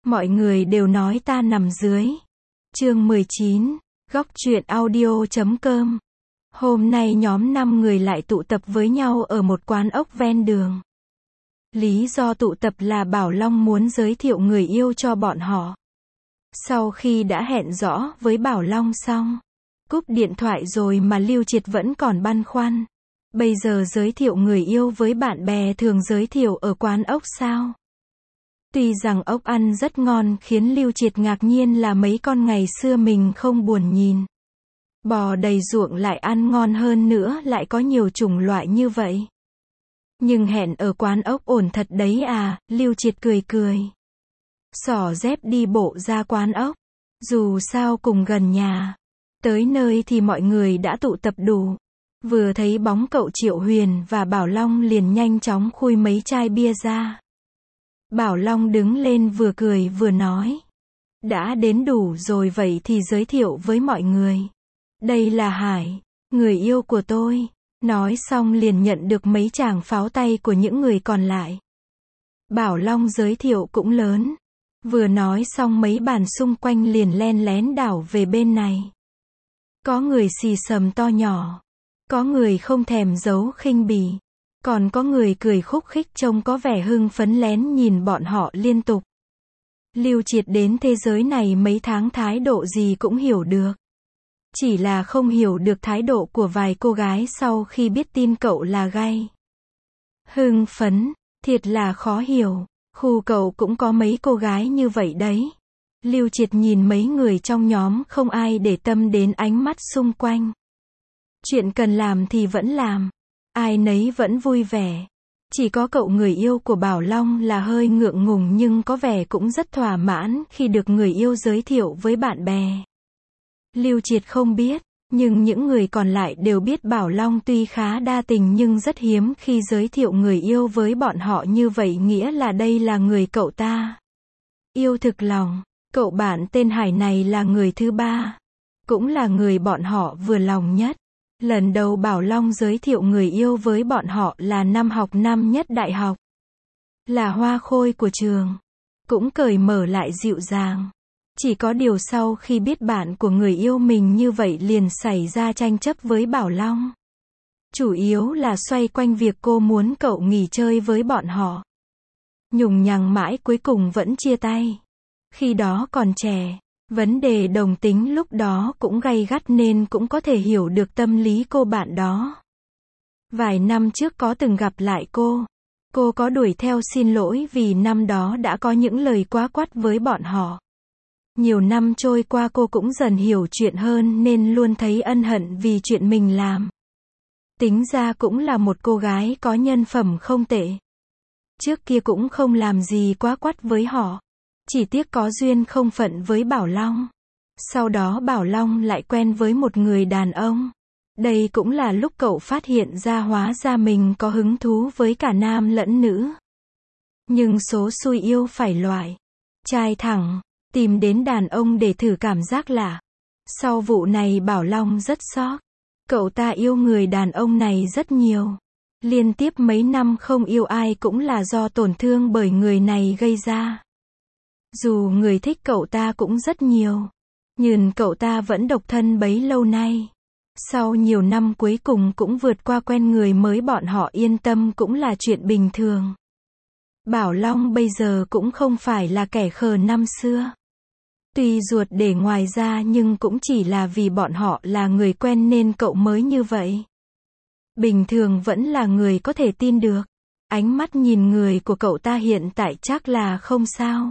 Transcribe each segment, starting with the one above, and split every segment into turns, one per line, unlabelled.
Mọi người đều nói ta nằm dưới. Chương 19, góc truyện audio.com. Hôm nay nhóm 5 người lại tụ tập với nhau ở một quán ốc ven đường. Lý do tụ tập là Bảo Long muốn giới thiệu người yêu cho bọn họ. Sau khi đã hẹn rõ với Bảo Long xong, cúp điện thoại rồi mà Lưu Triệt vẫn còn băn khoăn. Bây giờ giới thiệu người yêu với bạn bè thường giới thiệu ở quán ốc sao? Tuy rằng ốc ăn rất ngon khiến Lưu Triệt ngạc nhiên là mấy con ngày xưa mình không buồn nhìn. Bò đầy ruộng lại ăn ngon hơn nữa, lại có nhiều chủng loại như vậy. Nhưng hẹn ở quán ốc ổn thật đấy à, Lưu Triệt cười cười. Xỏ dép đi bộ ra quán ốc. Dù sao cùng gần nhà. Tới nơi thì mọi người đã tụ tập đủ. Vừa thấy bóng cậu Triệu Huyền và Bảo Long liền nhanh chóng khui mấy chai bia ra. Bảo Long đứng lên vừa cười vừa nói. Đã đến đủ rồi vậy thì giới thiệu với mọi người. Đây là Hải, người yêu của tôi. Nói xong liền nhận được mấy tràng pháo tay của những người còn lại. Bảo Long giới thiệu cũng lớn. Vừa nói xong mấy bàn xung quanh liền len lén đảo về bên này. Có người xì xầm to nhỏ. Có người không thèm giấu khinh bỉ. Còn có người cười khúc khích trông có vẻ hưng phấn lén nhìn bọn họ liên tục. Lưu Triệt đến thế giới này mấy tháng thái độ gì cũng hiểu được. Chỉ là không hiểu được thái độ của vài cô gái sau khi biết tin cậu là gay. Hưng phấn, thiệt là khó hiểu. Khu cậu cũng có mấy cô gái như vậy đấy. Lưu Triệt nhìn mấy người trong nhóm không ai để tâm đến ánh mắt xung quanh. Chuyện cần làm thì vẫn làm. Ai nấy vẫn vui vẻ. Chỉ có cậu người yêu của Bảo Long là hơi ngượng ngùng nhưng có vẻ cũng rất thỏa mãn khi được người yêu giới thiệu với bạn bè. Lưu Triệt không biết, nhưng những người còn lại đều biết Bảo Long tuy khá đa tình nhưng rất hiếm khi giới thiệu người yêu với bọn họ như vậy, nghĩa là đây là người cậu ta yêu thực lòng. Cậu bạn tên Hải này là người thứ ba, cũng là người bọn họ vừa lòng nhất. Lần đầu Bảo Long giới thiệu người yêu với bọn họ là năm học năm nhất đại học. Là hoa khôi của trường. Cũng cởi mở lại dịu dàng. Chỉ có điều sau khi biết bạn của người yêu mình như vậy liền xảy ra tranh chấp với Bảo Long. Chủ yếu là xoay quanh việc cô muốn cậu nghỉ chơi với bọn họ. Nhùng nhằng mãi cuối cùng vẫn chia tay. Khi đó còn trẻ. Vấn đề đồng tính lúc đó cũng gay gắt nên cũng có thể hiểu được tâm lý cô bạn đó. Vài năm trước có từng gặp lại cô. Cô có đuổi theo xin lỗi vì năm đó đã có những lời quá quắt với bọn họ. Nhiều năm trôi qua cô cũng dần hiểu chuyện hơn nên luôn thấy ân hận vì chuyện mình làm. Tính ra cũng là một cô gái có nhân phẩm không tệ. Trước kia cũng không làm gì quá quắt với họ. Chỉ tiếc có duyên không phận với Bảo Long. Sau đó Bảo Long lại quen với một người đàn ông. Đây cũng là lúc cậu phát hiện ra hóa ra mình có hứng thú với cả nam lẫn nữ. Nhưng số xui yêu phải loại. Trai thẳng, tìm đến đàn ông để thử cảm giác lạ. Sau vụ này Bảo Long rất sốc. Cậu ta yêu người đàn ông này rất nhiều. Liên tiếp mấy năm không yêu ai cũng là do tổn thương bởi người này gây ra. Dù người thích cậu ta cũng rất nhiều, nhưng cậu ta vẫn độc thân bấy lâu nay. Sau nhiều năm cuối cùng cũng vượt qua quen người mới, bọn họ yên tâm cũng là chuyện bình thường. Bảo Long bây giờ cũng không phải là kẻ khờ năm xưa. Tuy ruột để ngoài ra nhưng cũng chỉ là vì bọn họ là người quen nên cậu mới như vậy. Bình thường vẫn là người có thể tin được. Ánh mắt nhìn người của cậu ta hiện tại chắc là không sao.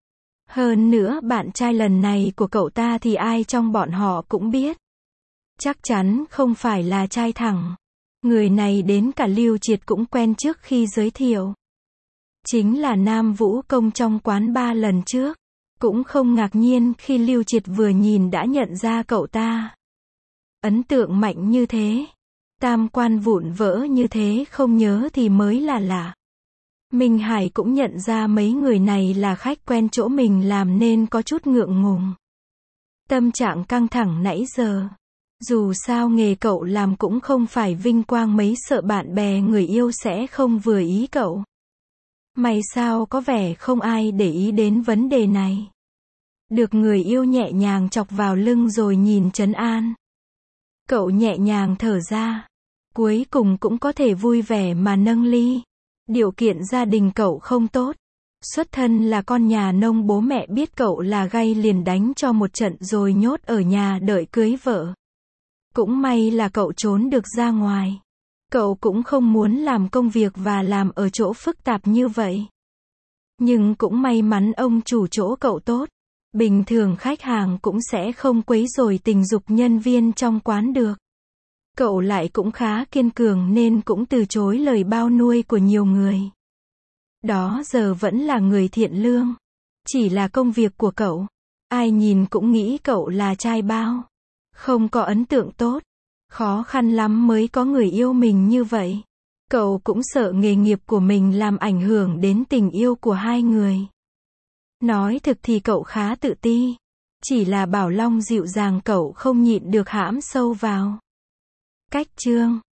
Hơn nữa bạn trai lần này của cậu ta thì ai trong bọn họ cũng biết. Chắc chắn không phải là trai thẳng. Người này đến cả Lưu Triệt cũng quen trước khi giới thiệu. Chính là Nam Vũ Công trong quán ba lần trước. Cũng không ngạc nhiên khi Lưu Triệt vừa nhìn đã nhận ra cậu ta. Ấn tượng mạnh như thế. Tam quan vụn vỡ như thế không nhớ thì mới là lạ. Minh Hải cũng nhận ra mấy người này là khách quen chỗ mình làm nên có chút ngượng ngùng. Tâm trạng căng thẳng nãy giờ. Dù sao nghề cậu làm cũng không phải vinh quang mấy, sợ bạn bè người yêu sẽ không vừa ý cậu. May sao có vẻ không ai để ý đến vấn đề này. Được người yêu nhẹ nhàng chọc vào lưng rồi nhìn trấn an. Cậu nhẹ nhàng thở ra. Cuối cùng cũng có thể vui vẻ mà nâng ly. Điều kiện gia đình cậu không tốt. Xuất thân là con nhà nông, bố mẹ biết cậu là gay liền đánh cho một trận rồi nhốt ở nhà đợi cưới vợ. Cũng may là cậu trốn được ra ngoài. Cậu cũng không muốn làm công việc và làm ở chỗ phức tạp như vậy. Nhưng cũng may mắn ông chủ chỗ cậu tốt. Bình thường khách hàng cũng sẽ không quấy rầy tình dục nhân viên trong quán được. Cậu lại cũng khá kiên cường nên cũng từ chối lời bao nuôi của nhiều người. Đó giờ vẫn là người thiện lương. Chỉ là công việc của cậu. Ai nhìn cũng nghĩ cậu là trai bao. Không có ấn tượng tốt. Khó khăn lắm mới có người yêu mình như vậy. Cậu cũng sợ nghề nghiệp của mình làm ảnh hưởng đến tình yêu của hai người. Nói thực thì cậu khá tự ti. Chỉ là Bảo Long dịu dàng cậu không nhịn được hãm sâu vào. Cách chương